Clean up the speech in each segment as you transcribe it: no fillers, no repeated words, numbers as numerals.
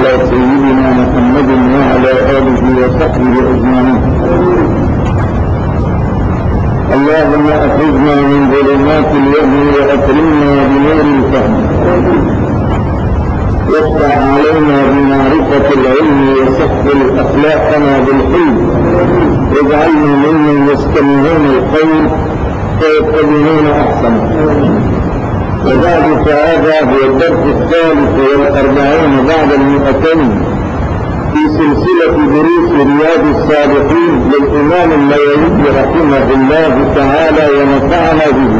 على سيدنا محمد وعلى آله وصحبه أجمعين. اللهم أخرجنا من ظلمات الوهم وأكرمنا بنور الفهم، وافتح علينا بمعرفة العلم وسهل أخلاقنا بالحلم، واجعلنا ممن يستمعون القول فيتبعون أحسنه. وبعد فهذا هو الدرس 43 بعد 200 في سلسلة دروس رياض الصالحين للإمام النووي رحمه الله تعالى ونفعنا به.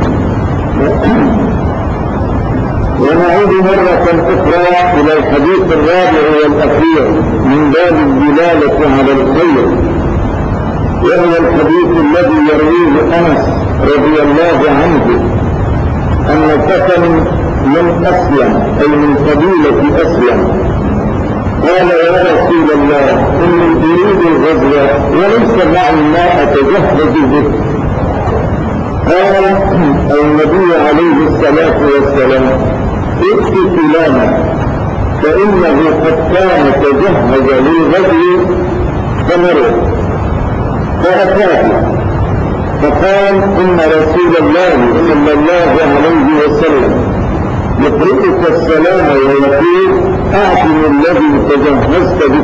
ونعود مرة أخرى إلى الحديث الرابع والأخير من باب الدلالة على الخير، وهو الحديث الذي يرويه أنس رضي الله عنه أن فتى من أسلم أي من قبيلة أسلم قال: يا رسول الله، إني أريد الغزوة وليس معي ما أتجهز به. قال النبي عليه الصلاة والسلام: ائت فلانا فإنه قد كان تجهز للغزو فمرض. فأتاه فقال: إن رسول الله صلى الله عليه وسلم يقرئك السلام ويقول: أعطني الذي تجهزت به.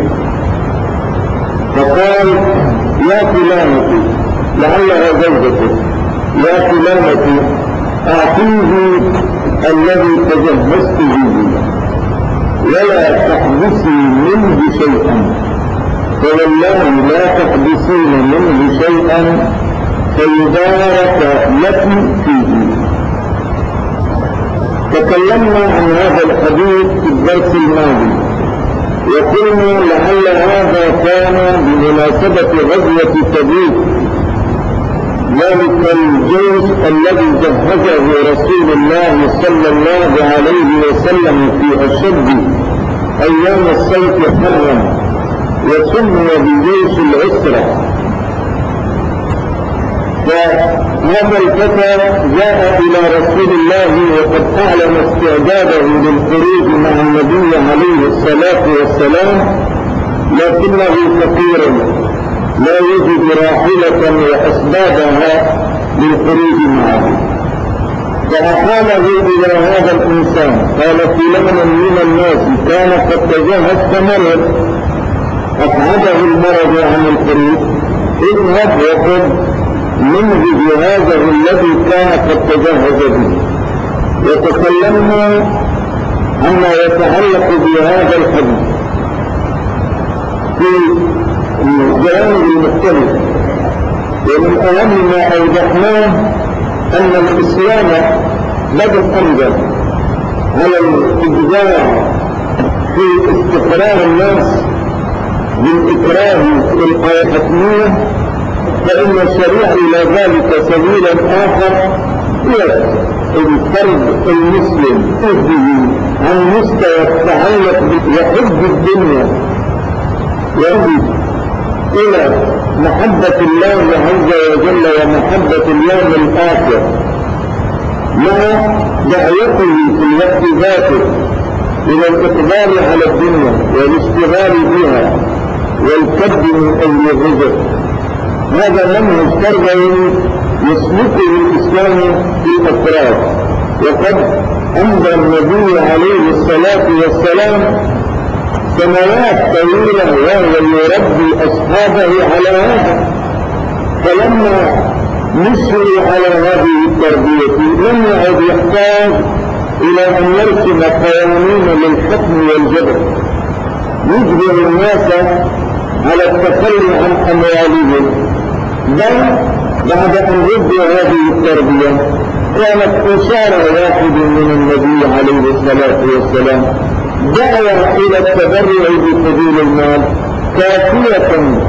فقال: يا فلانة، لعلها زوجته، يا فلانة أعطيه الذي تجهزت به ولا تحبسي منه شيئا، فوالله لا تحبسين منه شيئا فيبارك لك فيه. تكلمنا عن هذا الحديث في الدرس الماضي، وقلنا لعل هذا كان بمناسبة غزوة تبوك، ذلك الجيش الذي جهزه رسول الله صلى الله عليه وسلم في أشد أيام الصيف حرا، وسمي بجيش العسرة. فهذا الفتى جاء إلى رسول الله وقد أعلن استعداده للخروج مع النبي عليه الصلاة والسلام، لكنه فقير لا يجد راحلة وأسبابها للخروج معه. فأحاله إلى هذا الإنسان، قال: فلان من الناس كان قد تجهز فمرض، أقعده المرض عن الخروج، اذهب وخذ منه جهازه الذي كان قد تجهز به. وتكلمنا عما يتعلق بهذا الحديث في الجوانب المختلفة، ومن أهم ما أوضحناه أن الإسلام بدأ أنجز على الإجبار في استقرار الناس بالإكراه في الحتمية، فإن الشريعة إلى ذلك سبيلا آخر هو الفرد المسلم به عن مستوى التعلق بحب الدنيا ويجب إلى محبة الله عز وجل ومحبة اليوم الآخر، مع دعوته في الوقت ذاته إلى الإقبال على الدنيا والاشتغال بها والكد من أجل الرزق. هذا منهج تربوي يسلكه الإسلام في الأفراد، وقد أمضى النبي عليه الصلاة والسلام سنوات طويلة وهو يربي أصحابه على هذا. فلما نشروا على هذه التربية لم يعد يحتاج إلى أن يرسم قوانين للحكم والجبر يجبر الناس على التخلي عن أموالهم، بل بعد أن ردوا هذه التربية كانت إشارة واحدة من النبي عليه الصلاة والسلام دعوة إلى التبرع بسبيل المال كافية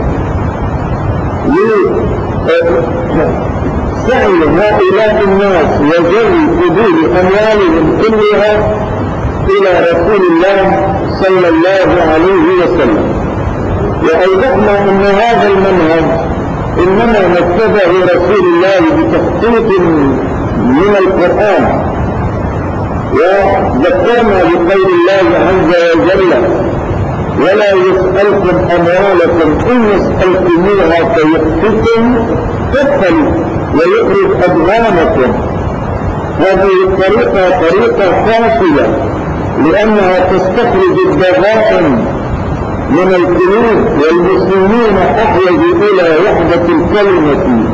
لسعي هؤلاء الناس وجري قبول أموالهم كلها إلى رسول الله صلى الله عليه وسلم. وأوضحنا أن هذا المنهج إنما نفذه رسول الله بتخطيط من القرآن، وذكرنا بقول الله عز وجل: ولا يسألكم أموالكم إن يسألكموها فيؤتكم تبخلوا ويخرج أدغامكم. هذه الطريقة طريقة فاشلة لأنها تستخرج الضغائن من القلوب، والمسلمين أحوج إلى وحدة الكلمة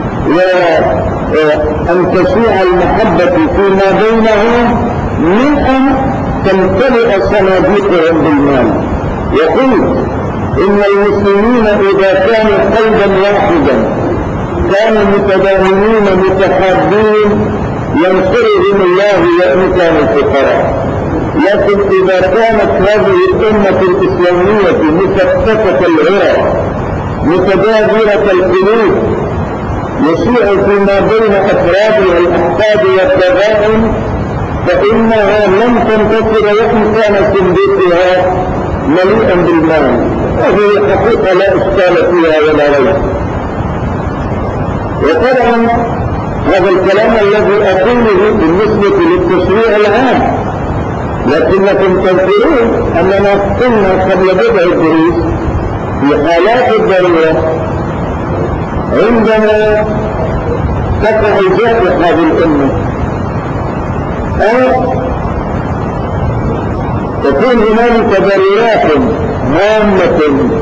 وأن تشيع المحبة فيما بينهم من أن تمتلئ صناديقهم بالمال. يقول إن المسلمين إذا كانوا قلبا واحدا كانوا متضامنين متحابين ينصرهم الله وإن كانوا فقراء. لكن إذا كانت هذه الأمة الإسلامية مفتتة العرى متجاذرة القلوب يشيع فيما بين أفرادها الأحقاد والضغائن فإنها لن تنتصر وإن كان صندوقها مليئا بالمال. هذه حقيقة لا إشكال فيها ولا ريب. وطبعا هذا الكلام الذي أقوله بالنسبة للتشريع العام، لكنكم تذكرون أننا قلنا قبل بدء الدروس في حالات الضرورة عندما تقع جائحة بالأمة أو تكون هنالك ضرورات هامة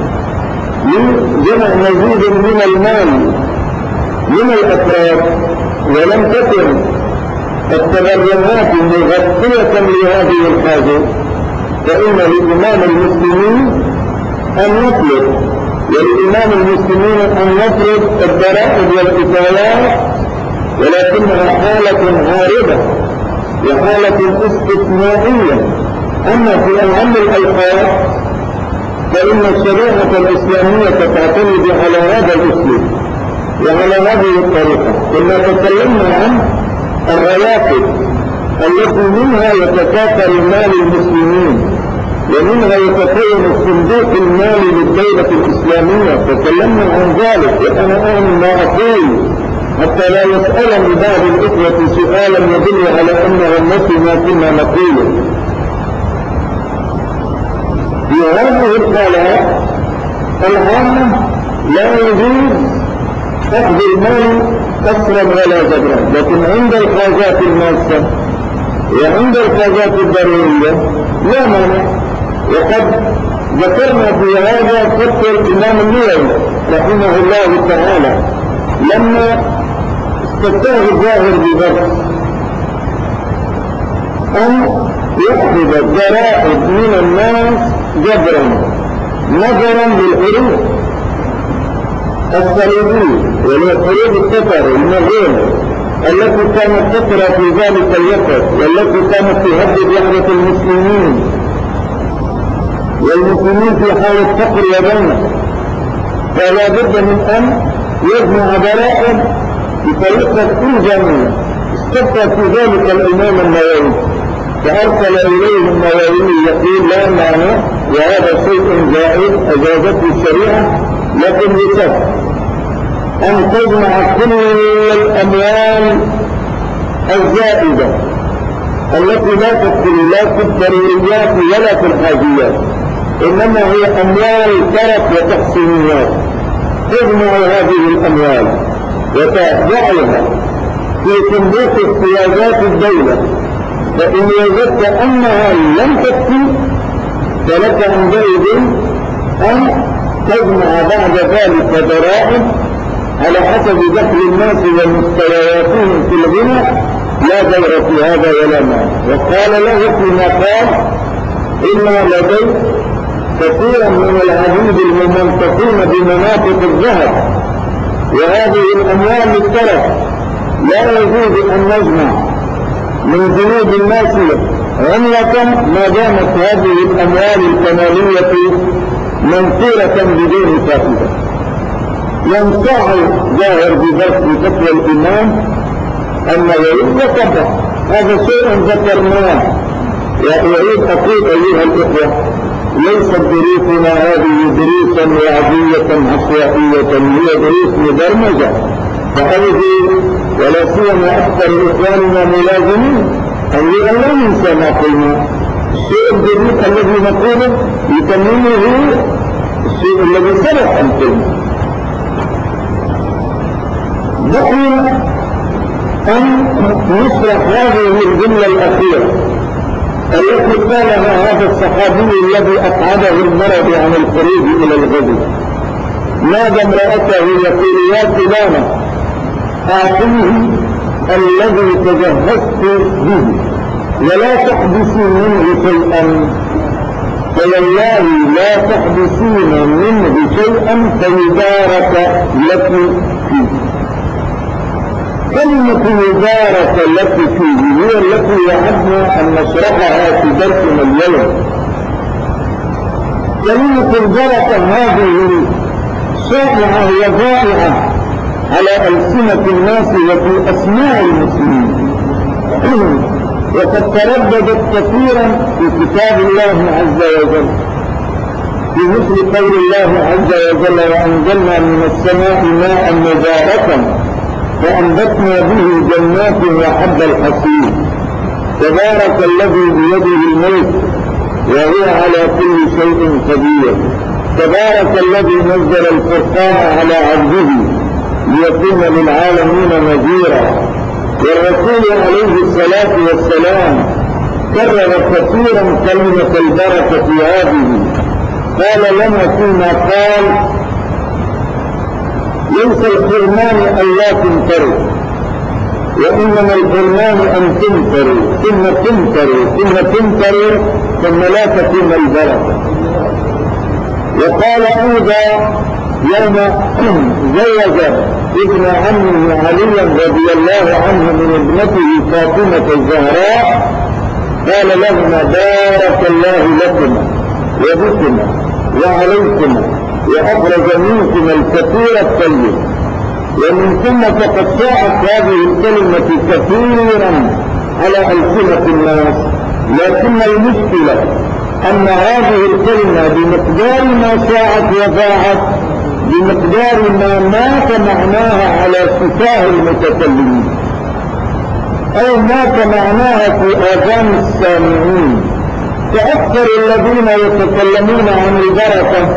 لجمع مزيد من المال من الأفراد ولم تكن التبرعات مغطية لهذه الحاجة، فإن لإمام المسلمين أن يطلب ولإمام المسلمين أن يفرض الضرائب والكفايات، ولكنها حالة عارضة وحالة استثنائية. أما في أهم الأوقات فإن الشريعة الإسلامية تعتمد على هذا الأسلوب وعلى هذه الطريقة. كنا تكلمنا عن الرواتب التي منها يتكاثر مال المسلمين ومنها يتكون الصندوق المالي للدولة الإسلامية، تكلمنا عن ذلك. وأنا أعلم ما أقول حتى لا يسألني بعض الإخوة سؤالا يدل على أنهم نسوا ما كنا نقوله. في هذه الحالات العامة لا يجوز أخذ المال قصرا ولا جبرا، لكن عند الحاجات الماسة وعند الحاجات الضرورية لا مانع. وقد ذكرنا في هذا فتوى الإمام النووي رحمه الله تعالى لما استفتاه الظاهر بذلك أن يأخذ الضرائب من الناس جبرا نظرا للحروب الصليبية والحروب التتر المغول التي كانت تترى في ذلك الوقت والتي كانت تهدد وحدة المسلمين والمسلمين في حالة فقر وجنة. فلا بد من أن يجمع ضرائب بطريقة إلزامية. استفتى في ذلك الإمام النووي فأرسل إليه النووي يقول لا مانع وهذا شيء جائز أجازته الشريعة، لكن بشرط أن تجمع كل الأموال الزائدة التي لا تدخل لا في الضروريات ولا في الحاجيات، إنما هي أموال ترف وتحسينيات. تجمع هذه الأموال وتضعها في صندوق احتياجات الدولة، فإن وجدت أنها لم تكفي فلك عندئذ أن تجمع بعد ذلك ضرائب على حسب دخل الناس ومستوياتهم في الغنى، لا ضير في هذا ولا مانع. وقال له فيما قال إن لدي كثيرا من العبيد المنطقين بمناطق الذهب وهذه الأموال للترف لا يجوز أن نجمع من جنود الناس عملة ما دامت هذه الأموال الكمالية منصورة بدون فائدة. ينصح ظاهر بفتوى الإمام النووي وطبق هذا شيء ذكرناه. وأريد أقول أيها الإخوة ليست دروسنا هذه دروسا وعدية عشوائية، هي دروس مبرمجة فأرجو ولا سيما أكثر إخواننا ملازمين أن لا ننسى ما قلنا الشيء الجديد الذي نقوله يتممه الشيء الذي سبق أن تم. بقي أن نشرح هذه الجملة الأخيرة التي قالها هذا الصحابي الذي أقعده المرض عن الخروج إلى الغزو. نادى امرأته يقول يا فلانة أعطيه الذي تجهزت به ولا تحدثي منه شيئا، فوالله لا تحدثين منه شيئا فيبارك لك فيه. كلمة يبارك لك فيه هي التي وعدنا أن نشرحها في درسنا اليوم. كلمة البركة هذه شائعة وضائعة على ألسنة الناس وفي أسماع المسلمين، وقد ترددت كثيرا في كتاب الله عز وجل في مثل قول الله عز وجل وأنزلنا من السماء ماء مباركا فأنبتنا به جنات وحب الحصيد تبارك الذي بيده الملك وهو على كل شيء قدير تبارك الذي نزل الفرقان على عبده ليكون للعالمين نذيرا. والرسول عليه الصلاة والسلام كرر كثيرا كلمة البركة هذه. قال لنا فيما قال ليس الحرمان أن لا تمطروا وإنما الحرمان أن تمطروا ثم تمطروا ثم تمطروا ثم لا تكون البركة. وقال أيضا يوم زوج ابن عمه عليا رضي الله عنه من ابنته فاطمة الزهراء قال لهما بارك الله لكما وبكما وعليكما وأخرج منكما الكثير الطيب. ومن ثم فقد شاءت هذه الكلمة كثيرا على ألسنة الناس، لكن المشكلة أن هذه الكلمة بمقدار ما شاءت وضاعت بمقدار ما مات معناها على شفاه المتكلمين أو مات معناها في آذان السامعين. فأكثر الذين يتكلمون عن البركة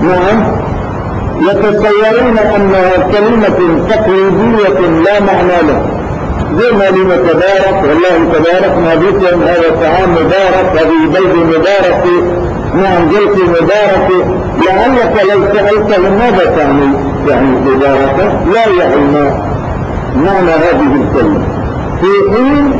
يتصورون أنها كلمة تقليدية لا معنى لها، زي ما لما تبارك والله تبارك ما بكم هذا طعام مبارك هذه بلد مبارك جلس مبارك. لعلك لو سألته ماذا يعني مباركة لا يعلم معنى هذه الكلمة، في حين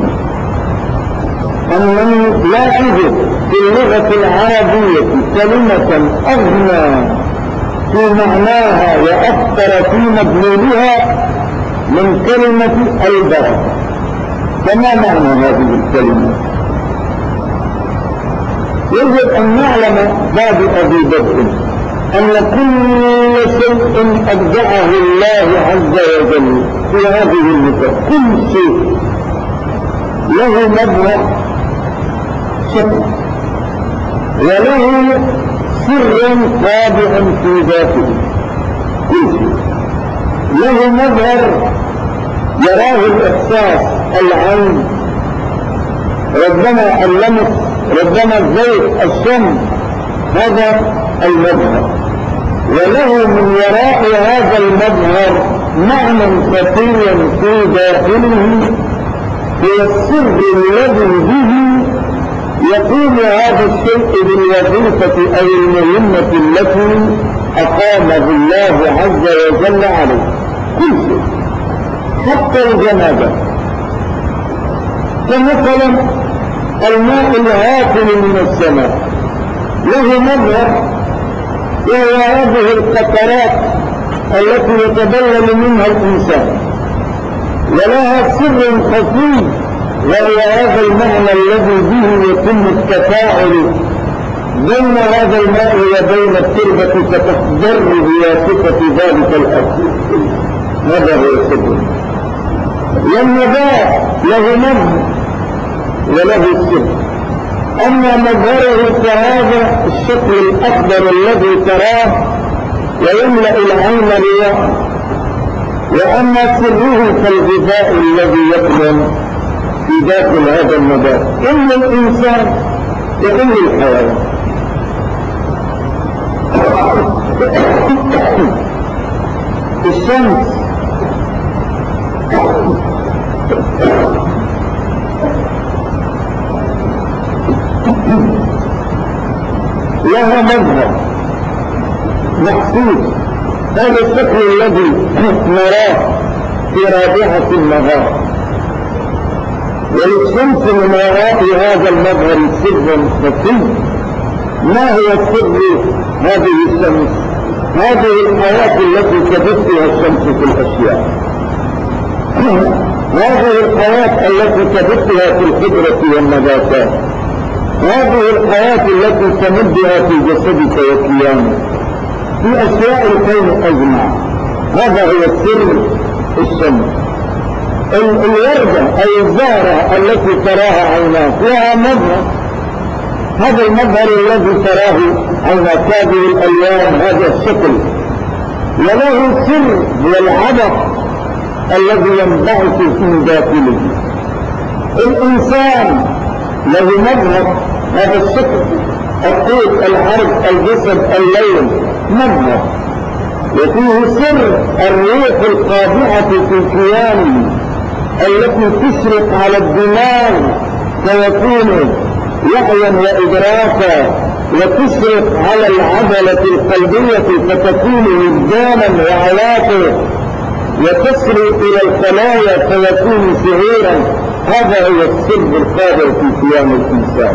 أنني لا أجد في اللغة العربية كلمة أغنى في معناها وأكثر في مدلولها من كلمة البركة. فما معنى هذه الكلمة؟ يجب أن نعلم باب أبي بكر أن كل شيء أبدعه الله عز وجل في هذه المثل، كل شيء له مبدأ شكل وله سر طابع في ذاته، كل شيء له مظهر يراه الإحساس العين، ربما اللمس ربما الزيت الشم، هذا المظهر. وله من وراء هذا المظهر معنى خفي في داخله هو السر الذي به يقوم هذا الشيء بالوظيفة أو المهمة التي أقامه الله عز وجل عليه. كل شيء حتى الجمادات، كمثلا الماء الهاطل من السماء له مظهر وهو هذه القطرات التي يتبلل منها الإنسان، ولها سر خفي وهو هذا المعنى الذي به يتم التفاعل بين هذا الماء وبين التربة فتخضر بواسطة ذلك الأرض. هذا هو السر. والنبات له مظهر وله سر، أما مظهره فهذا الشكل الأخضر الذي تراه ويملأ العين رياء، وأما سره فالغذاء الذي يكمن في داخل هذا النبات. إن الإنسان ككل الحيوان. الشمس لها مظهر محسوس، هذا الشكل الذي نراه في رابعة النهار، وللشمس من وراء هذا المظهر سر خفي. ما هو سر هذه الشمس؟ هذه الحياة التي تبثها الشمس في الأشياء، هذه الحياة التي تبثها في الخضرة والنباتات، هذه الحياة التي تمدها في جسدك وكيانك في أشياء الكون أجمع. هذا هو سر الشمس. الوردة أي الزهرة التي تراها عيناك لها مظهر، هذا المظهر الذي تراه عيناك، هذه الألوان، هذا الشكل، وله سر والعبق الذي ينبعث في داخله. الإنسان له مظهر، هذا الشكل، الطول، العرض، الجسد، اللون، مظهر، وفيه سر الروح القابعة في كيانه التي تشرق على الدماغ فيكون وعيا وإدراكا، وتشرق على العضلة القلبية فتكون وجدانا وعواطف، وتصل إلى الخلايا فيكون شعورا. هذا هو السر القابع في كيان الإنسان.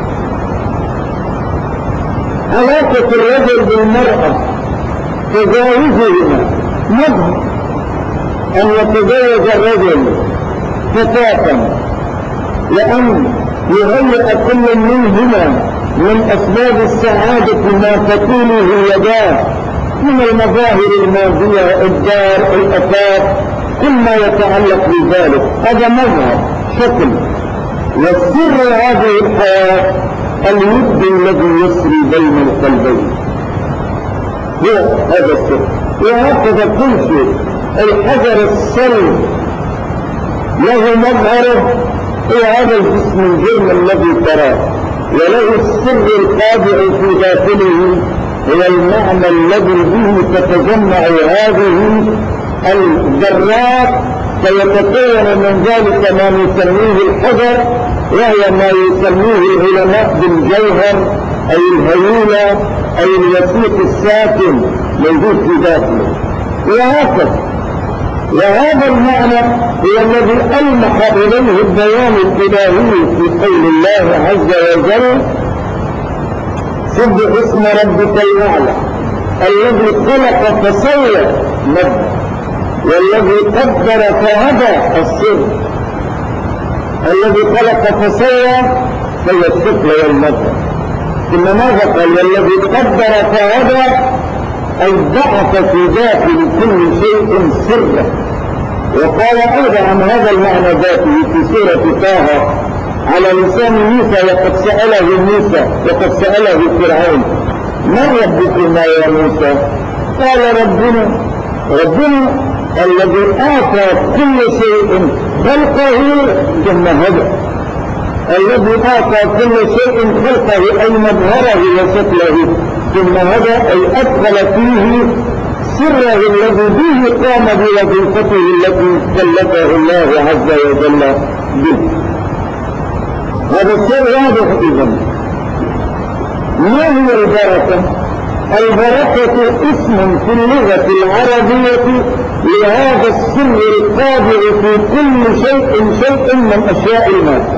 علاقة الرجل بالمرأة تزاوجهما مظهر، أن يتزوج الرجل فتاة، وأن يهيئ كل منهما من أسباب السعادة ما تكونه يداه من المظاهر المادية، الدار، الأثاث، كل ما يتعلق بذلك. هذا مظهر، شكل. والسر هذه الحياة الود الذي يسري بين القلبين، هو هذا السر. وهكذا كل شيء. الحجر الصلب له مظهره، هو هذا الجسم الجرم الذي تراه، وله السر القابع في داخله، هو المعنى الذي به تتجمع هذه الذرات فيتكون من ذلك ما نسميه الحجر، وهي ما يسميه العلماء بالجوهر أي الهيولة أي الوثيق الساكن موجود في داخله. وهكذا، وهذا المعنى هو الذي ألمح إليه البيان الإلهي في قول الله عز وجل: سبح اسم ربك الأعلى الذي خلق فسوى مد، والذي قدر فهدى السر. الذي خلق فسوى هو الشكل والمظهر. ثم ماذا قال؟ والذي قدر فهدى أي بعث في داخل كل شيء سرا. وقال أيضا عن هذا المعنى ذاته في سورة طه على لسان موسى: وقد سأله موسى وقد سأله فرعون: ما ربكما يا موسى؟ قال ربنا الذي آتى كل شيء خلقه ثم هدى. الذي آتى كل شيء خلقه أي مظهره وشكله ثم هدى، أي أدخل فيه سره الذي به قام بوظيفته التي كلفه الله عز وجل به. هذا السر واضح إذن. ما هي البركة؟ البركة اسم في اللغة العربية لهذا السر القابع في كل شيء من أشياء المادة.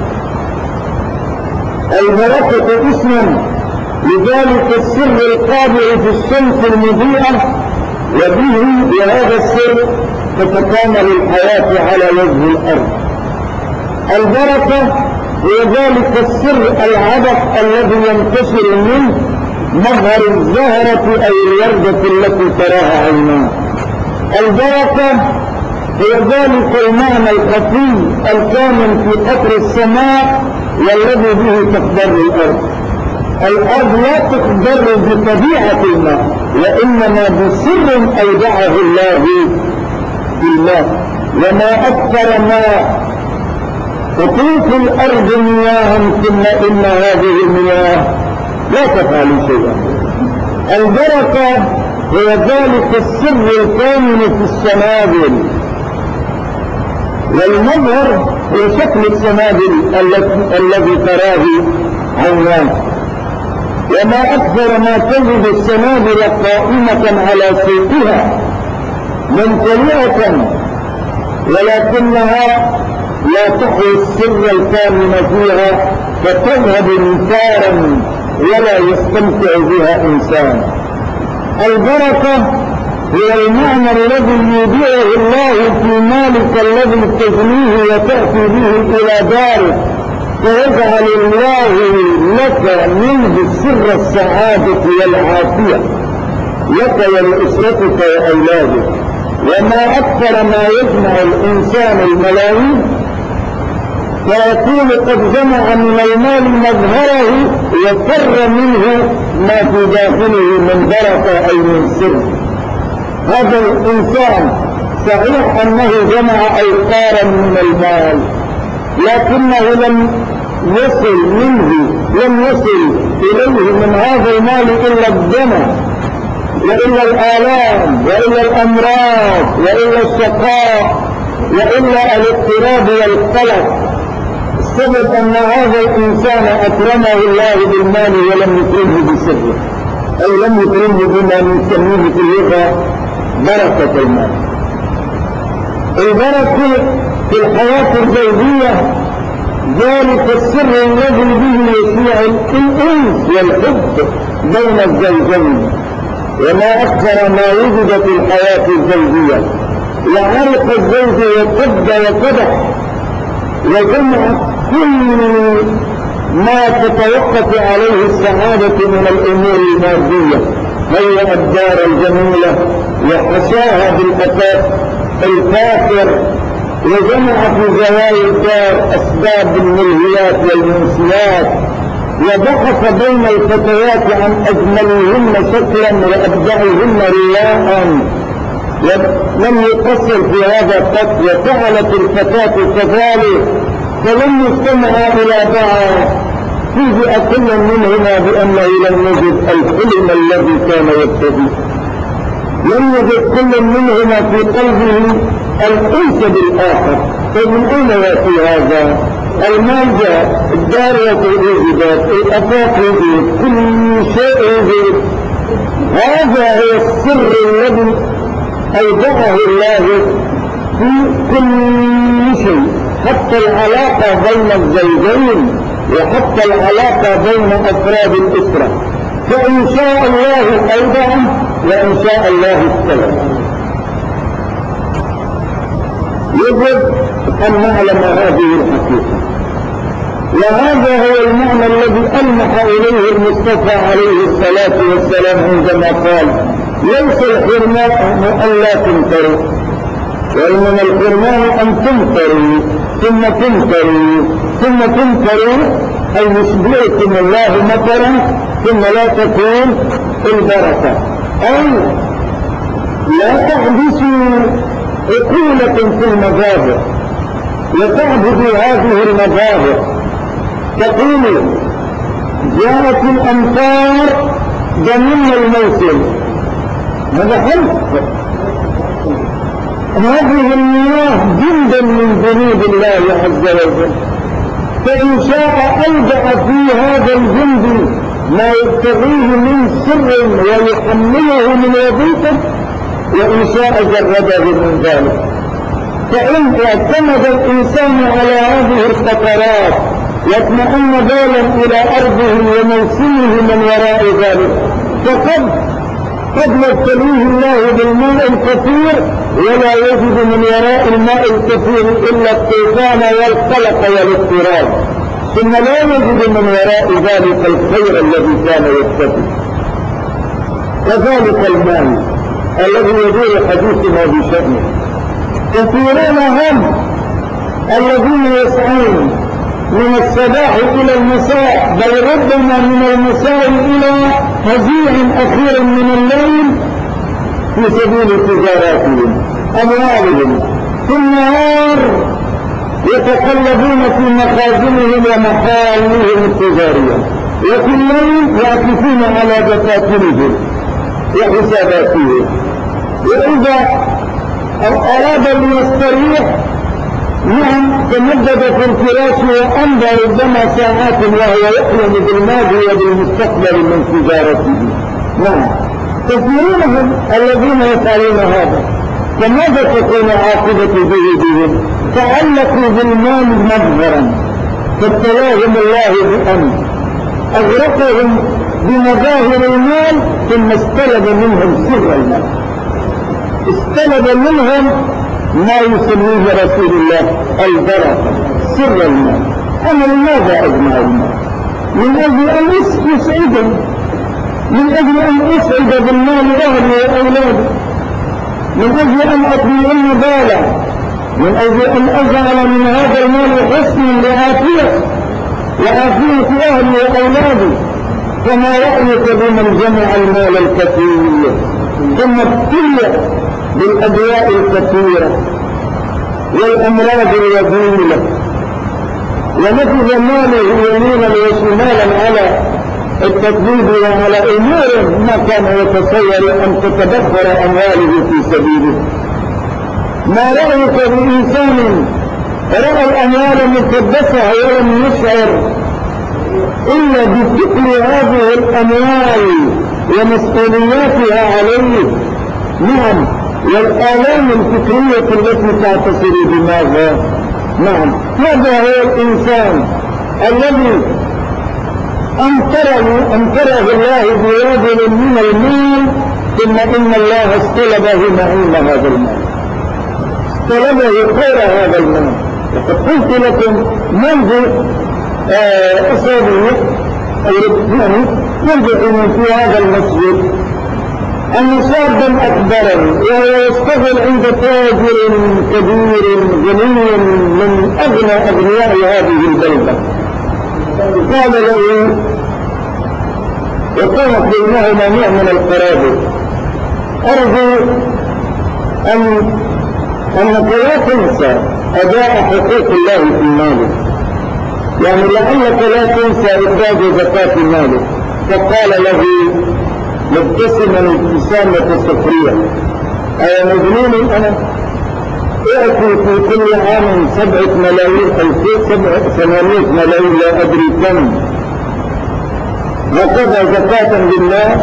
البركة اسم لذلك السر القابع في الشمس المضيئة، وبه بهذا السر تتكامل الحياة على وجه الأرض. البركة هي ذلك السر العبق الذي ينتشر منه مظهر الزهرة أي الوردة التي تراها عيناه. البركة هي ذلك المعنى الخفي الكامن في قطر السماء والذي به تخضر الأرض. الأرض لا تخضر بطبيعة الماء، وإنما بسر أودعه الله بالماء. وما أكثر ما وطوف الأرض مياه ثم إن هذه المياه لا تفعل شيئا. البركة هي ذلك السر الكامن في السنابل، والمظهر هو شكل السنابل الذي تراه عيناك. وما أكثر ما تجد السنابل قائمة على سوقها ممتلئة، ولكنها لا تحوي السر الكامن فيها فتذهب انثارا ولا يستمتع بها إنسان. البركة هي المعنى الذي يودعه الله في مالك الذي تجنيه وتأتي به إلى دارك، فيجعل الله لك منه سر السعادة والعافية لك ولأسرتك وأولادك. وما أكثر ما يجمع الإنسان الملايين فيكون قد جمع من المال مظهره وفر منه ما في داخله من بركة أي من سر. هذا الإنسان صحيح أنه جمع أوقارا من المال، لكنه لم يصل إليه من هذا المال إلا الدم وإلا الآلام وإلا الأمراض وإلا الشقاء وإلا الاضطراب والقلق. السبب أن هذا الإنسان أكرمه الله بالمال ولم يكرمه بسره، أي لم يكرمه بما نسميه في اللغة بركة المال. البركة في الحياة الزوجية ذلك السر الذي به يشيع الأنس والحب بين الزوجين. وما أكثر ما وجد في الحياة الزوجية وعرق الزوج وكد وكدح وجمع كل ما تتوقف عليه السعادة من الأمور المادية، هي الدار الجميلة وحشاها بالأساس الفاخر، وجمع في زوايا الدار أسباب الملهيات والمنسيات، وبحث بين الفتيات عن أجملهن شكلا وأبدعهن رياء، لم يقصر في هذا القصد وفعلت الفتاة كذلك، فلم يستمع إلى بعض فيه كل منهما بأنه لم يجد الحلم الذي كان يبتغي، لم يجد كل منهما في قلبه الأنس بالآخر. فمن أين يأتي هذا؟ المال جاء، الدار وجدت، الأفاق وجدت، كل شيء وجد. هذا هو السر الذي أودعه الله في كل شيء، حتى العلاقة بين الزوجين وحتى العلاقة بين أفراد الأسرة. فإن شاء الله أودعه وإن شاء الله استلم. يجب أن نعلم هذه الحقيقة، وهذا هو المعنى الذي ألمح إليه المصطفى عليه الصلاة والسلام عندما قال: ليس الحرمان أن لا تمطروا، وإنما الحرمان أن تمطروا ثم تمطروا ثم تمطروا، أي يشبعكم الله مطرا ثم لا تكون البركة، أي لا تحبسوا عقولكم في المظاهر وتعبدوا هذه المظاهر. تقولوا جاءت الأمطار ضمن الموسم، هذا حلف. هذه المياه جندا من جنود الله عز وجل، فإن شاء أودع في هذا الجند ما يبتغيه من سر ويحمله من وظيفة، وإن شاء جرده من ذلك. فإن اعتمد الإنسان على هذه القطرات واطمئن بالا إلى أرضه وموسمه من وراء ذلك، قد يبتليه الله بالماء الكثير ولا يجد من وراء الماء الكثير إلا الطوفان والقلق والاضطراب، ثم لا يجد من وراء ذلك الخير الذي كان يكتفي. كذلك المال الذي يدور حديثنا بشأنه، كثيرون هم الذين يسعون من الصباح إلى المساء، بل ربما من المساء إلى هزيع أخير من الليل في سبيل تجاراتهم أموالهم، في النهار يتقلبون في مخازنهم ومحالهم التجارية، وفي الليل يعكفون على دفاترهم وحساباتهم، وإذا أراد أن يستريح نعم تمدد في الفراش وأمضى ربما ساعات وهو يحلم بالماضي وبالمستقبل من تجارته. نعم كثيرون الذين يفعلون هذا، فماذا تكون عاقبة جهودهم؟ تعلقوا بالمال مظهرا فابتلاهم الله بأمر أغرقهم بمظاهر المال ثم استلب منهم سر المال، استلب منهم ما يسميه رسول الله البركة سر المال. أنا لماذا أجمع المال؟ من أجل أن يسعدهم، من أجل أن أسعد بالمال أهلي وأولادي، من أجل أن أطمئن بالا، من أجل أن أجعل من هذا المال حسنا لعافية وعافية أهلي وأولادي. فما رأيك بمن جمع المال الكثير ثم ابتلي بالأدواء الكثيرة والأمراض الوبيلة ونفذ ماله يمينا وشمالا على التكذيب وعلى أمور ما كان يتصور أن تتبخر أمواله في سبيله؟ ما رأيك بإنسان رأى الأموال مكدسة ولم يشعر إلا بذكر هذه الأموال ومسؤولياتها عليه؟ نعم، والآلام الفكرية التي تعتصر دماغه. نعم، هذا هو الإنسان الذي أمطره الله بوابل من المال، ثم إن الله استلبه نعيم هذا المال، استلبه خير هذا المال. وقد قلت لكم منذ أسابيع منذ حين في هذا المسجد أن شابا أخبرني وهو يشتغل عند تاجر كبير غني من أغنى أغنياء هذه البلدة، قال له وكانت بينهما نوع من القرابة: أرجو أنك لا تنسى أداء حقوق الله في مالك، يعني لعلك لا تنسى إخراج زكاة مالك. فقال له مبتسما ابتسامة سخرية: أي مجنون أنا؟ أعطي في كل عام 7 ملايين أو 800 ملايين لا أدري كم هكذا زكاة للناس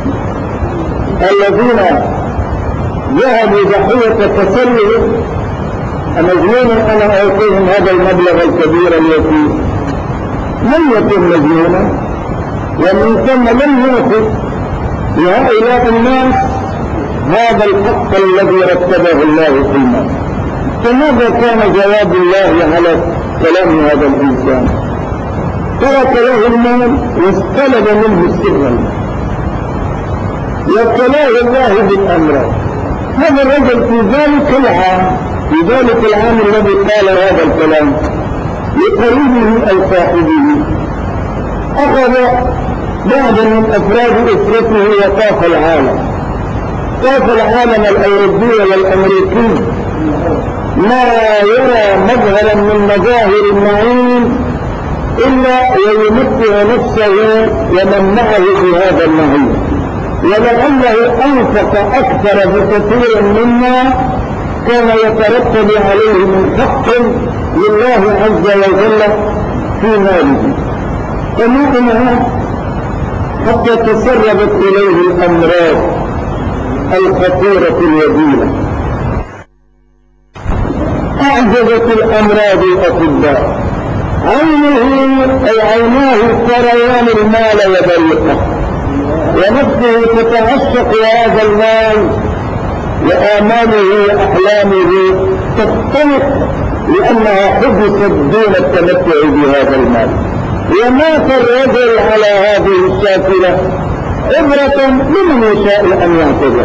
الذين ذهبوا ضحية تسلل. مجنون أنا أعطيهم هذا المبلغ الكبير اليتيم؟ لم يكن مجنونا، ومن ثم لم يعطي لهؤلاء الناس هذا الحق الذي رتبه الله في المال. فماذا كان جواب الله على كلام هذا الإنسان؟ ترك له المال واستلب منه السر وابتلاه الله بالأمراض. هذا الرجل في ذلك العام الذي قال هذا الكلام لقريبه أو صاحبه أخذ بعض من أفراد أسرته وطاف العالم الأوروبي والأمريكي، ما يرى مظهرا من مظاهر النعيم إلا ويمتع نفسه ومن معه بهذا النعيم، ولعله أنفق أكثر بكثير مما كان يترتب عليه من حق لله عز وجل في ماله. فمعنى حتى تسربت إليه الأمراض الخطيرة الوبيلة، أعجبت الأمراض الأطباء، عيناه تريان المال وبريقه، ونفسه تتعشق هذا المال، وآماله وأحلامه تختلط لأنها حدثت دون التمتع بهذا المال. ومات الرجل على هذه الشاكلة عبرة لمن يشاء أن يعتذر.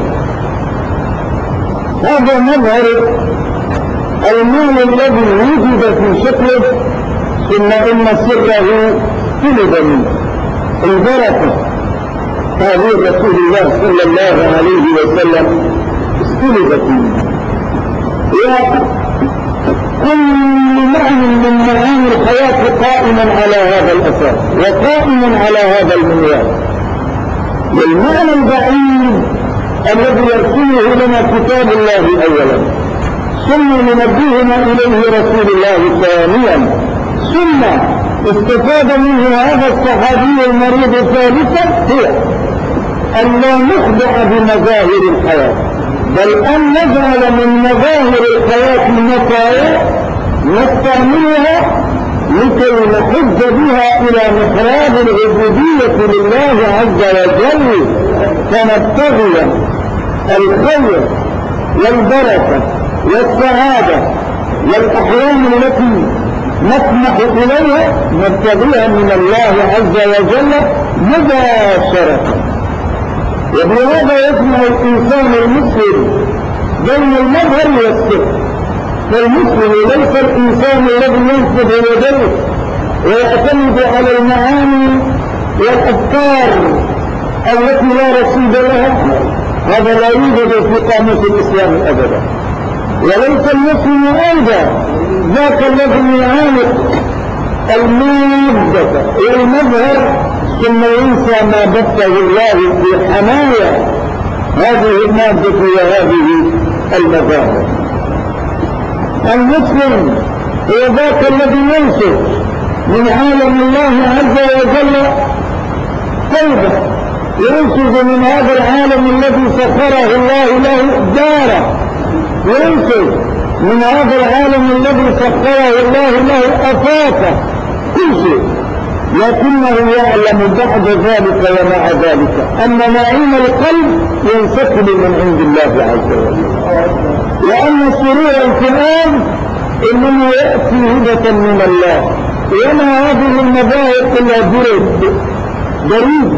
هذا مظهر المال الذي وجد في شكله، ثم إن سره سلب منه البركة. هذه رسول الله صلى الله عليه وسلم سلبت منه. كل معنى من معاني الحياة قائما على هذا الأساس وقائما على هذا المنوال. والمعنى البعيد الذي يرسله لنا كتاب الله أولا، ثم ينبهنا إليه رسول الله ثانيا، ثم استفاد منه هذا الصحابي المريض ثالثا، هي أن لا نخدع بمظاهر الحياة، بل أن نجعل من مظاهر الحياة مطايا نستعملها لكي نحج بها إلى محراب العبودية لله عز وجل، فنبتغي الخير والبركة والسعادة والأحلام التي نطمح إليها نبتغيها من الله عز وجل مباشرة. وبهذا يجمع الإنسان المسلم بين المظهر والسر. فالمسلم ليس الإنسان الذي ينصب يديه ويعتمد على المعاني والأفكار التي لا رصيد لها، هذا لا يوجد في قاموس الإسلام أبدا. وليس المسلم أيضا ذاك الذي يعانق المادة والمظهر ثم ينسى ما بثه الله في حماية هذه المادة وهذه المظاهر. المسلم هو ذاك الذي ينسك من عالم الله عز وجل قلبه، ينسك من هذا العالم الذي سخره الله له داره، ينسك من هذا العالم الذي سخره الله له أفاقه، كل شيء، لكنه يعلم بعد ذلك ومع ذلك أن نعيم القلب ينسكب من عند الله عز وجل، وأن سرور القرآن إنما يأتي هبة من الله، وما هذه المظاهر إلا بريد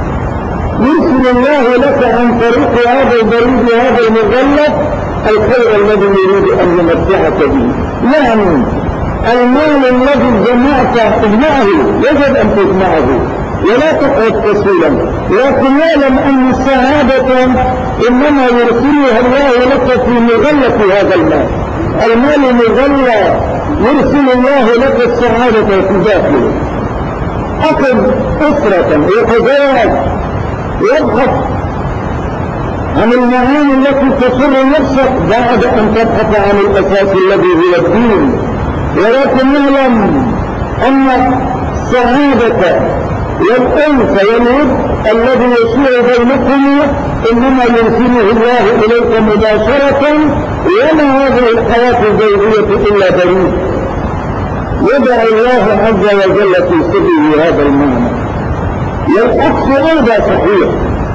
يرسل الله لك عن طريق هذا البريد هذا المغلف الخير الذي يريد أن يمتعك به. يعني المال الذي اجمعه يجب أن تجمعه ولا تقعد كسولا، لكن يعلم أن السعادة إنما يرسلها الله لك في مغلة هذا المال. المال مغلى يرسل الله لك السعادة في داخله. أخذ أسرة وتزواج يبحث عن المعاني التي تسر نفسك بعد أن تبحث عن الأساس الذي هو الدين، ولكن نعلم أن السعادة والأنس والود الذي يشيع بينكم إنما يرسله الله إليك مباشرة، وما هذه الحياة الزوجية إلا بريد يدعى الله عز وجل في سبيل هذا المعنى. والعكس أيضا صحيح.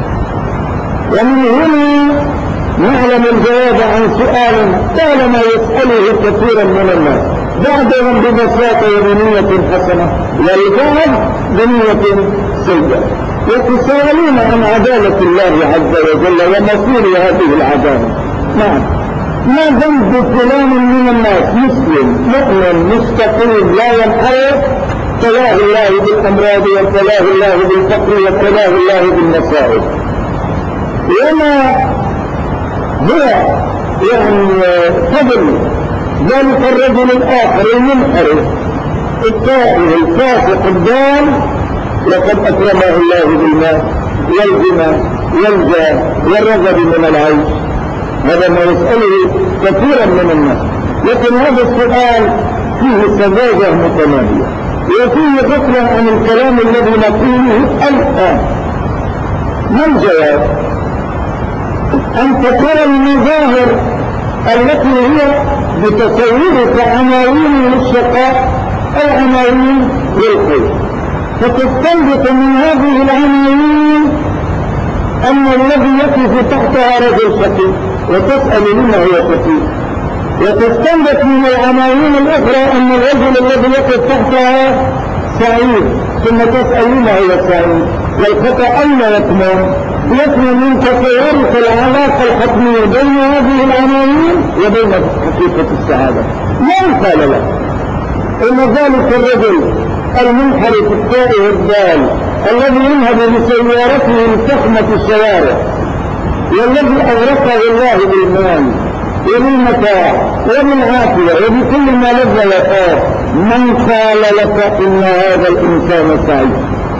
ومن هنا نعلم الجواب عن سؤال طالما يسأله كثيرا من الناس، بعضهم ببساطة وبنية حسنة والبعض بنية سيئة، يتساءلون عن عدالة الله عز وجل ومصير هذه العدالة. نعم، ما ذنب فلان من الناس مسلم مؤمن مستقيم لا ينحرف ابتلاه الله بالأمراض وابتلاه الله بالفقر وابتلاه الله بالمصائب، وما هو يعني فضل ذلك الرجل الآخر المنحرف الطائر الفاسق الضال لقد أكرمه الله بالمال والغنى والجاه والرغب من العيش. هذا ما يسأله كثيرا من الناس، لكن هذا السؤال فيه سذاجة متناهية وفيه غفلة عن الكلام الذي نقوله الآن. ما الجواب؟ أن ترى المظاهر التي هي بتصورك عناوين للشقاء أو عناوين للخير، فتستنبط من هذه العناوين أن الذي يقف تحتها رجل شقي وتسأل لما هو شقي، وتستنبط من العناوين الأخرى أن الرجل الذي يقف تحتها سعيد ثم تسأل لما هو سعيد. والخطأ أين يكمن؟ يكمن من تصورك العلاقة الحتمية بين هذه العناوين وبين حقيقة السعادة. من قال لك إن ذلك الرجل المنحرف الطائر الضال الذي ينهب بسيارته الفخمة الشوارع والذي أغرقه الله بالمال وبالمتاع وبالعافية وبكل ما لذ وطاب، من قال لك إن هذا الإنسان سعيد؟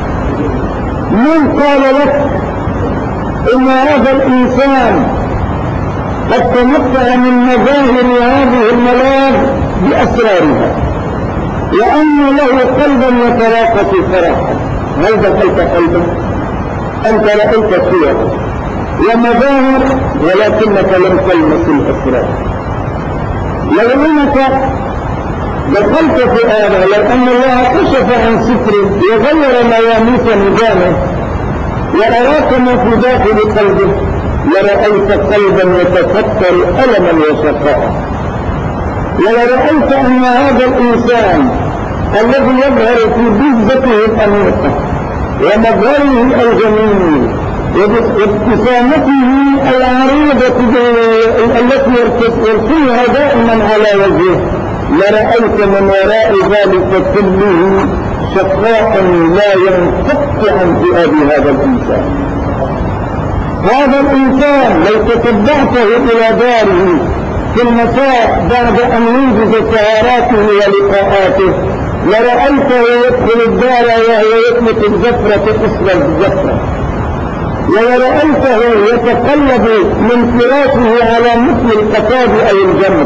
من قال لك إن هذا الإنسان قد تمتع من مظاهر هذه الملاذ بأسرارها، وأن له قلبا يتراقى في فرحه؟ هل دخلت قلبه؟ أنت رأيت صور ومظاهر ولكنك لم تلمس الأسرار. لو أنك دخلت في هذا، لو أن الله كشف عن ستره وغير ملاميس نظامه وأراك ما في داخل قلبه، لرأيت قلبا يتفكر ألما وشقاء، ولرأيت أن هذا الإنسان الذي يظهر في بذته الأنيقة ومظهره الجميل وابتسامته العريضة التي يرسلها دائما على وجهه، لرأيت من وراء ذلك كله شقاء لا ينفك عن ذئاب هذا الإنسان. هذا الإنسان لو تتبعته إلى داره في المساء بعد أن ينجز سهراته ولقاءاته، لرأيته يدخل الدار وهو يطلق الزفرة إصل الزفرة، ولرأيته يتقلب من فراشه على مثل القتاد أو الجمل،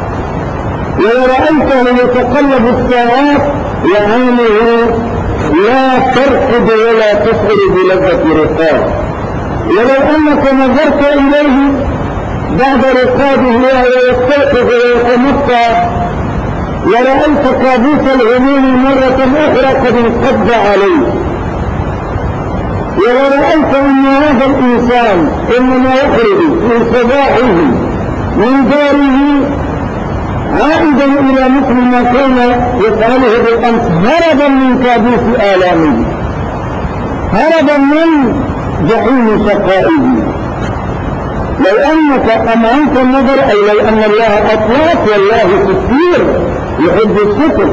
ولرأيته يتقلب الساعات وعينه لا ترقد ولا تشعر بلذة رقاد. ولو أنك نظرت إليه بعد رقاده وهو يستيقظ ويتمتع، لرأيت كابوس الهموم مرة أخرى قد انقض عليه، ولرأيت أن هذا الإنسان إنما يخرج من صباحه من داره عائدا إلى مثل ما كان يفعله بالأمس، هربا من كابوس آلامه، هربا من جحيم شقائه. لو أنك أمعنت النظر، أي لو أن الله أطلق والله ستير يحب الستر،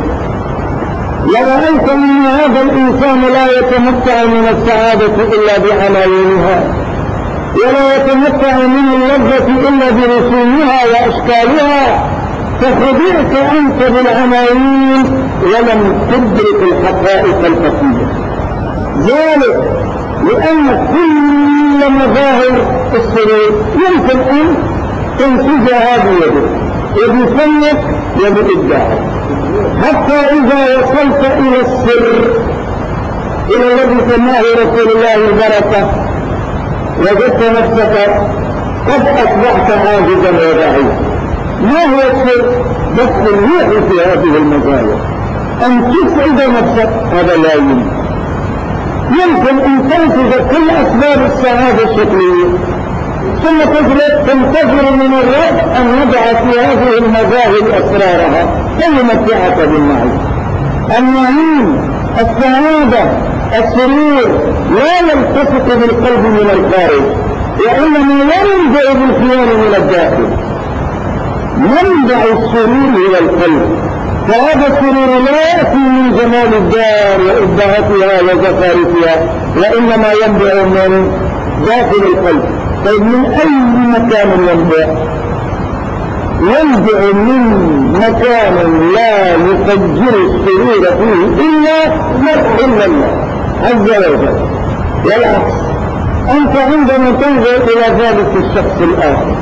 لرأيت أن هذا الإنسان لا يتمتع من السعادة إلا بعناوينها، ولا يتمتع من اللذة إلا برسومها وأشكالها، فخدعت أنت بالعناوين ولم تدرك الحقائق الخفية. ذلك لأن كل مظاهر السرور يمكن أن تنتجها بيدك وبفنك وبإبداعك، حتى إذا وصلت إلى السر، إلى الذي سماه رسول الله البركة، وجدت نفسك قد أصبحت عاجزا وضعيفا. ما هو السر؟ بس الروح في هذه المظاهر، أن تسعد نفسك، هذا لا يمكن أن تنتج كل أسباب السعادة الشكلية، ثم تنتظر من الرب أن يضع في هذه المظاهر أسرارها فيمتعك بالنعيم. النعيم، السعادة، السرور لا يلتصق بالقلب من الخارج، وإنما ينبع بالخيال من الداخل. منبع السرور إلى القلب، فهذا السرور لا يأتي من جمال الدار وإبداعاتها وزخارفها، وإنما ينبع من داخل القلب. طيب من أي مكان ينبع؟ ينبع من مكان لا يفجر السرور فيه إلا الله عز وجل. والعكس، أنت عندما تنظر إلى ذلك الشخص الآخر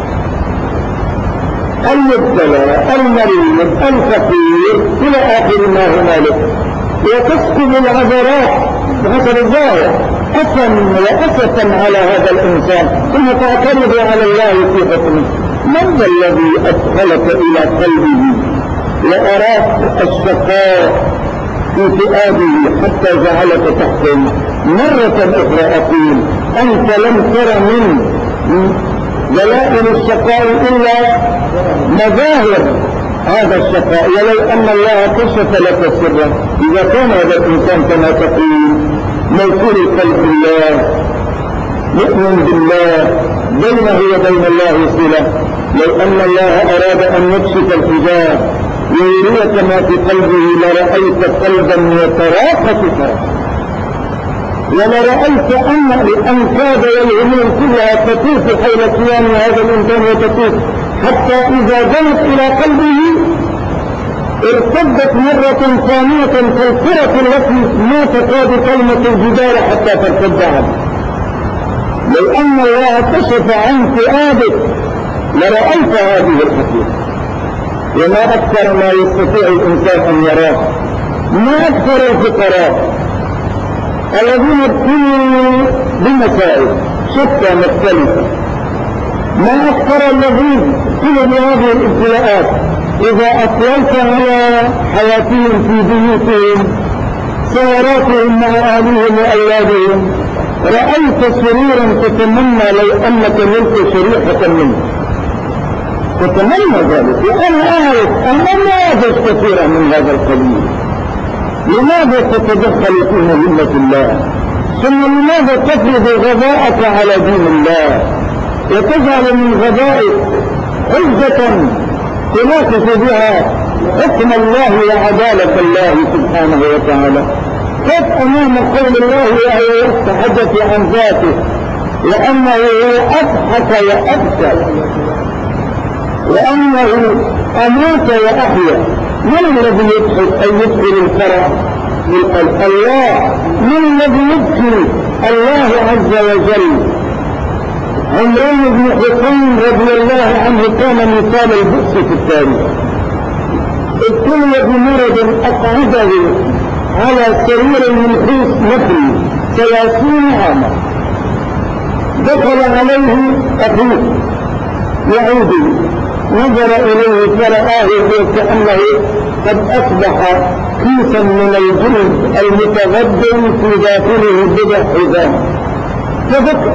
المبتلى المريض الفقير إلى آخر ما هنالك، وتسكب العذرات بحسب الظاهر أسفا على هذا الإنسان، ثم تعتمد على الله في حكمه. من ذا الذي أدخلك إلى قلبه وأراك الشقاء في فؤاده حتى جعلك تحكم؟ مرة أخرى أقول، أنت لم تر من دلائل الشقاء إلا مظاهر هذا الشقاء، ولو أن الله كشف لك سرا، إذا كان هذا الإنسان كما تقول موصول القلب بالله، مؤمن بالله، بينه وبين الله صلة، لو أن الله أراد أن يكشف الحجاب ويريك ما في قلبه لرأيت قلبا يتراقى فرحا، ولرأيت أن الأنكاد والهموم كلها تطوف حول صيام هذا الإنسان وتطوف حتى إذا جنت إلى قلبه ارتدت مرة ثانية كالكرة التي ما تكاد كلمة الجدار حتى ترتد عنه. لو أن الله كشف عن فؤادك لرأيت هذه الحقيقة. وما أكثر ما يستطيع الإنسان أن يراه، ما أكثر الفقراء الذين ابتلوا بمسائل شتى مختلفة، ما أكثر الذين ابتلوا بهذه الابتلاءات إذا أطللت على حياتهم في بيوتهم سياراتهم مع أهلهم وأولادهم رأيت سرورا تتمنى لو أنك نلت شريحة منه، تتمنى ذلك. وأنا أعرف أن نماذج كثيرة من هذا القبيل. لماذا تتدخل في مهمة الله؟ ثم لماذا تفرض غباءك على دين الله وتجعل من غبائك حجة تناقش بها حكم الله وعدالة الله سبحانه وتعالى؟ كيف أمام قول الله وهو يتحدث عن ذاته وأنه هو أضحك وأبكى وأنه أمات وأحيا؟ من الذي يدخل أن يدخل الفرح بالقلب؟ الله. من الذي يدخل؟ الله عز وجل. عمران بن حسين رضي الله عنه كان مثال البؤس في التاريخ. ابتلي بمرض أقعده على سرير من خيس نخل 30 عاما. دخل عليه أخوه يعود، نظر إليه فرآه كأنه قد أصبح كيسا من الجلد المتغدر في داخله بضع حزام، فبكى.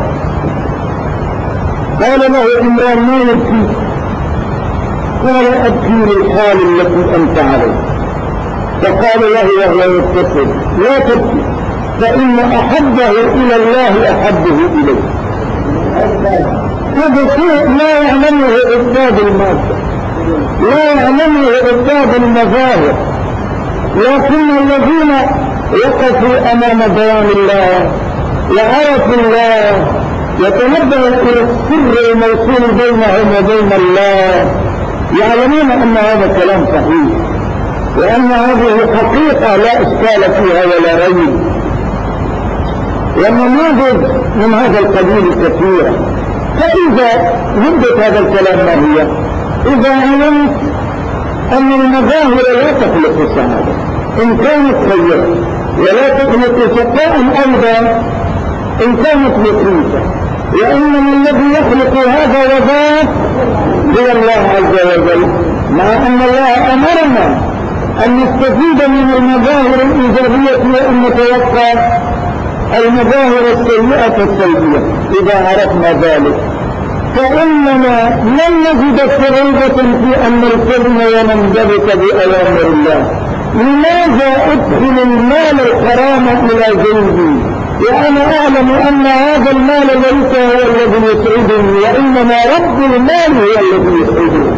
قال له عمران ما يبكيك؟ قال أبكي للحال التي أنت عليه. فقال له وهو يبتسم لا تبكي فإن أحبه إلى الله أحبه إليه. هذا شيء لا يعلمه عباد المادة، لا يعلمه عباد المظاهر، لكن الذين وقفوا أمام بيان الله وعرفوا الله يتنبه إلى السر الموصول بينهم وبين الله يعلمون أن هذا كلام صحيح وأن هذه حقيقة لا إشكال فيها ولا ريب. والنماذج من هذا القبيل كثيرة. فإذا مدة هذا الكلام ما هي؟ إذا علمت أن المظاهر لا تخلق السعادة إن كانت خيرة، ولا تخلق شقاء أيضا إن كانت مخيفة، وإن الذي يخلق هذا وذاك هو الله عز وجل، مع أن الله أمرنا أن نستفيد من المظاهر الإيجابية وأن نتوقع المظاهر السيئة السلبية. إذا عرفنا ذلك فإننا لن نجد صعوبة في أن نلتزم وننضبط بأوامر الله. لماذا أدخل المال الحرام إلى جيبي وأنا أعلم أن هذا المال ليس هو الذي يسعدني وإنما رب المال هو الذي يسعدني؟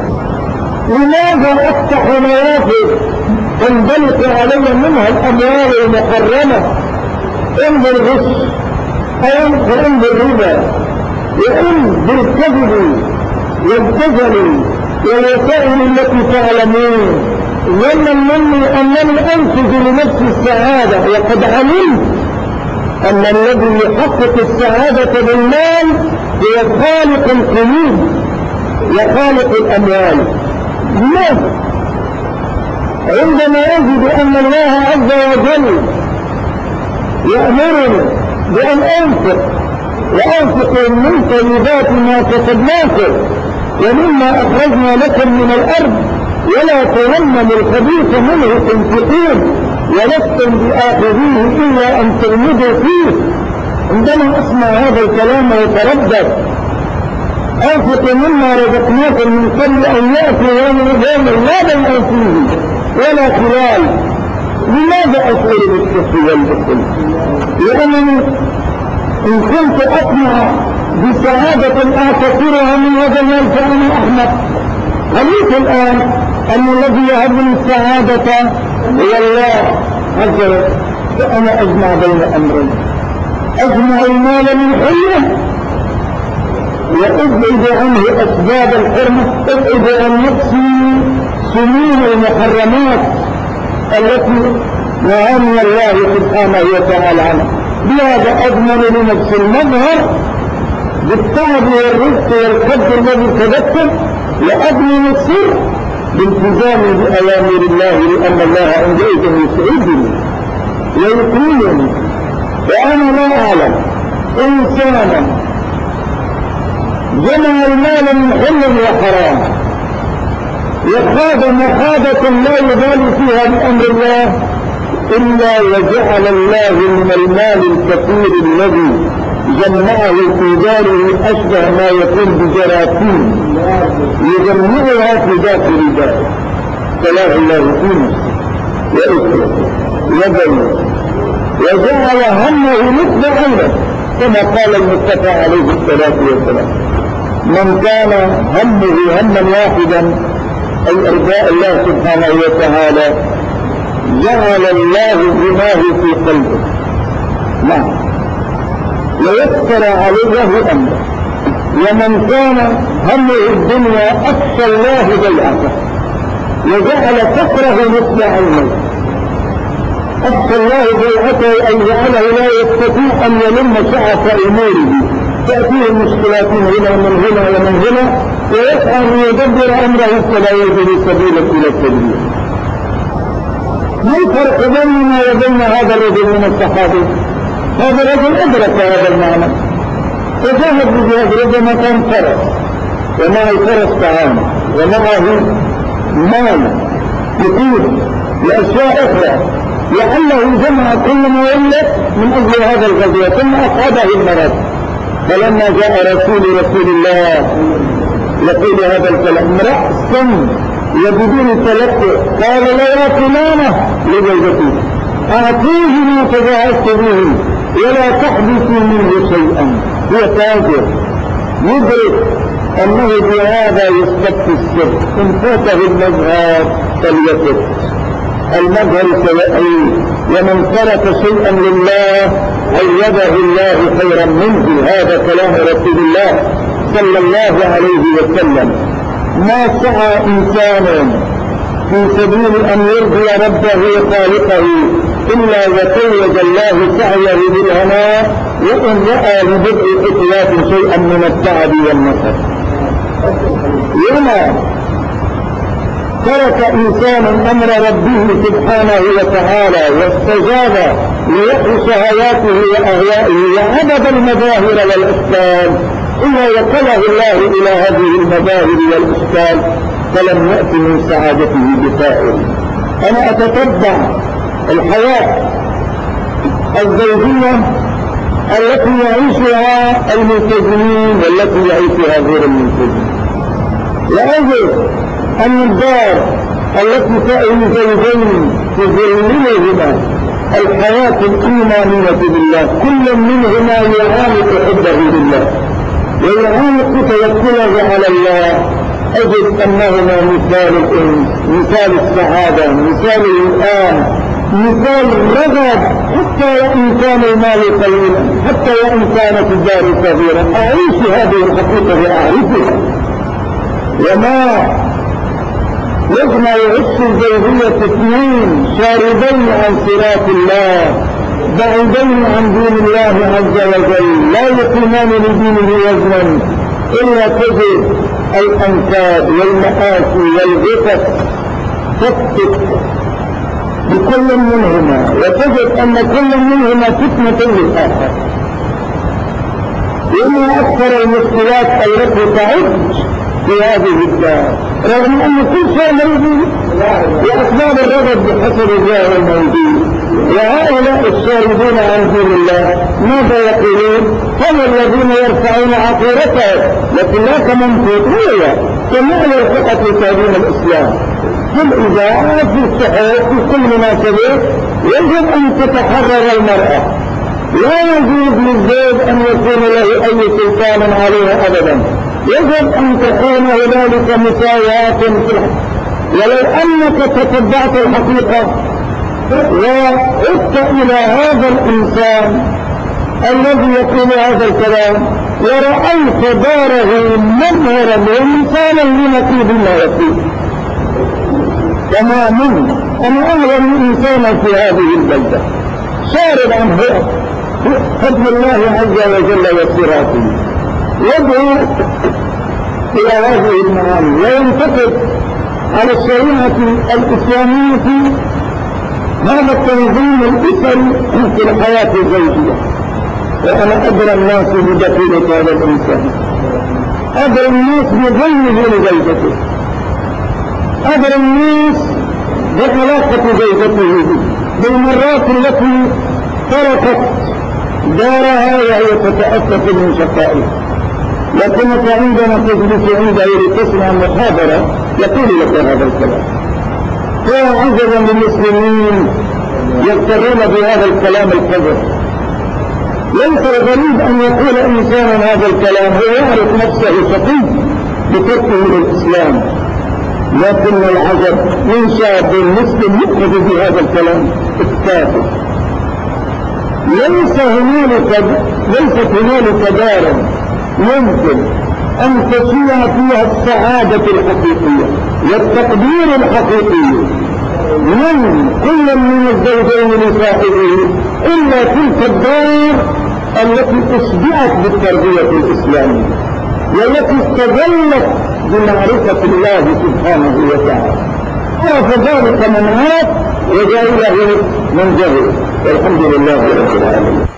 لماذا أفتح نوافذ تنبلق علي منها الأموال المحرمة إن بالغش أو إن بالربا وإن بالكذب والدجل والوسائل التي تعلمون، ظنا مني أنني أنتج لنفسي السعادة، وقد علمت أن الذي يحقق السعادة بالمال هو خالق القلوب وخالق الأموال. لماذا؟ عندما أجد أن الله عز وجل يأمرني بأن أنفق وأنفق من طيبات ما كسبناكم ومما أخرجنا لكم من الأرض ولا تيمموا الخبيث منه تنفقون ولستم بآخذيه إلا أن تغمضوا فيه. عندما أسمع هذا الكلام ويتردد أنفق مما رزقناكم من قبل أن يأتي يوم لا بيع فيه ولا خلال. لماذا أشعر بالشك والبخل؟ لأنني إن كنت أطمع بسعادة أعتقرها من هذا المال فأنا أحمق. عليك الآن أن الذي يهبني السعادة هو الله عز وجل، فأنا أجمع بين أمرين: أجمع المال من حلة وابعد عنه أسباب الحرمة، ابعد عن نفسي سنين المحرمات التي نهانا الله سبحانه وتعالى عنها. بهذا أضمن لنفس المظهر بالتعب والرزق والقدر الذي تذكر، وأضمن السر بالتزام بأوامر الله، لأن الله عندئذ يسعدني ويكرمني. وأنا لا أعلم إنسانا جمع المال من حل وحرام وخاض مخاضة لا يبالي فيها بأمر الله إلا وجعل الله من المال الكثير الذي جمعه في داره أشبه ما يكون بجراثيم يجمعها في داخل داره، فلا الله في نفسه وإكره وبين، وجعل همه مثل عينه كما قال المصطفى عليه الصلاة والسلام: من كان همه هما واحدا أي إرضاء الله سبحانه وتعالى جعل الله غناه في قلبه، نعم، ويسر عليه أمره. ومن كان همه الدنيا أخشى الله بيعته وجعل فقره مثل عينيه. أخشى الله بيعته أن جعله لا يستطيع أن يلم سعة أموره، تأتيه المشكلات من هنا ومن هنا ومن هنا، ويسعى أن يدبر أمره فلا يجد سبيلا إلى التدبير. ما الفرق بيننا وبين هذا الرجل من الصحابة؟ هذا الرجل أدرك هذا المعنى فذهب بهذا الرجل مكان فرس، ومعه فرس طعام ومعه مال كثير لأشياء أخرى، لعله جمع كل ما يملك من أجل هذا الغزوة ثم أصابه المرض. فلما جاء رسول الله يقول هذا الكلام رأسا وبدون تلقي قال: لا يا فلانة لزوجتي أعطيه ما تجاهزت به ولا تحدثي منه شيئا. هو تاجر يدرك أنه بهذا يستبقي السر، إن فاته المظهر فليترك المظهر سيأتي، ومن ترك شيئا لله أيده الله خيرا منه. هذا كلام رسول الله صلى الله عليه وسلم. ما سعى إنسان في سبيل أن يرضي ربه وخالقه إلا وتوج الله سعيه بالهناء، وإن رأى لبدء إطلاق شيئا من التعب والنصر. وما ترك إنسان أمر ربه سبحانه وتعالى واستجاب لوحي شهواته وأهوائه وعبد المظاهر والأشكال إلا وكله الله إلى هذه المظاهر والأشكال، فلم يأت من سعادته بفائل. أنا أتتبع الحياة الزوجية التي يعيشها الملتزمين والتي يعيشها غير الملتزمين، لأجل أن الدار التي تأوي زوجين تظلمهما الحياة الإيمانية بالله، كل منهما يعانق حبه لله ويعانق توكله على الله، أجد أنهما مثال السعادة، مثال الآن، مثال الرغب، حتى وإن كان المال قليلا، حتى وإن كانت الدار كبيرة. أعيش هذه الحقيقة وأعرفها. وما يجمع يعيش الزوجية اثنين شاردين عن صراط الله، بعيدين عن دين الله عز وجل، لا يقيمان لدينه وزنا، إلا تجد الأنكاد والمآسي والغفت تفتك بكل منهما، وتجد أن كل منهما فتنة للآخر. وما أكثر المشكلات التي تعد في هذه الدار، رغم أن كل شيء موجود وأسباب الرغب بحسب الله الموجود. وهؤلاء الشاردون عن دين الله ماذا يقولون؟ هم الذين يرفعون عقيرتهم، لكن لا كمنطقية كما فقط لتعليم الإسلام. في الإذاعة، في الصحف، في كل مناسبات يجب أن تتحرر المرأة، لا يجوز للزوج أن يكون له أي سلطان عليها أبدا، يجب أن تكون هنالك مساواة في الحق. ولو أنك تتبعت الحقيقة وعدت إلى هذا الإنسان الذي يقول هذا الكلام ورأيت داره منهرا وإنسانا لنقيب ما يقول تماما. أنا أعلم إنسانا في هذه البلدة شارب عن فضل الله عز وجل وصراطه، يدعو إلى هذه المعاني وينتقد على الشريعة الإسلامية هذا التنظيم الأسري في الحياة الزوجية. وأنا أدرى الناس بدخيلة هذا الإنسان، أدرى الناس بظلمه لزوجته، أدرى الناس بعلاقة زوجته بالمرات التي تركت دارها وهي تتأسف من شقائها. لكنك عندما تجلس عنده لتسمع محاضرة يقول لك هذا الكلام. فيا عجبا للمسلمين يغترون بهذا الكلام الكذب. ليس الغريب أن يقول إنسان هذا الكلام، هو يعرف نفسه شقي بتركه للإسلام. لكن العجب من شاب مسلم يؤخذ بهذا الكلام التافه. ليست هنالك دار يمكن أن تشيع فيها السعادة الحقيقية والتقدير الحقيقي من كل من الزوجين لصاحبه إلا تلك الدار التي أشبعت بالتربية الإسلامية والتي استظلت بمعرفة الله سبحانه وتعالى. عرف ذلك من عرف وجاهله من جهل، والحمد لله رب العالمين.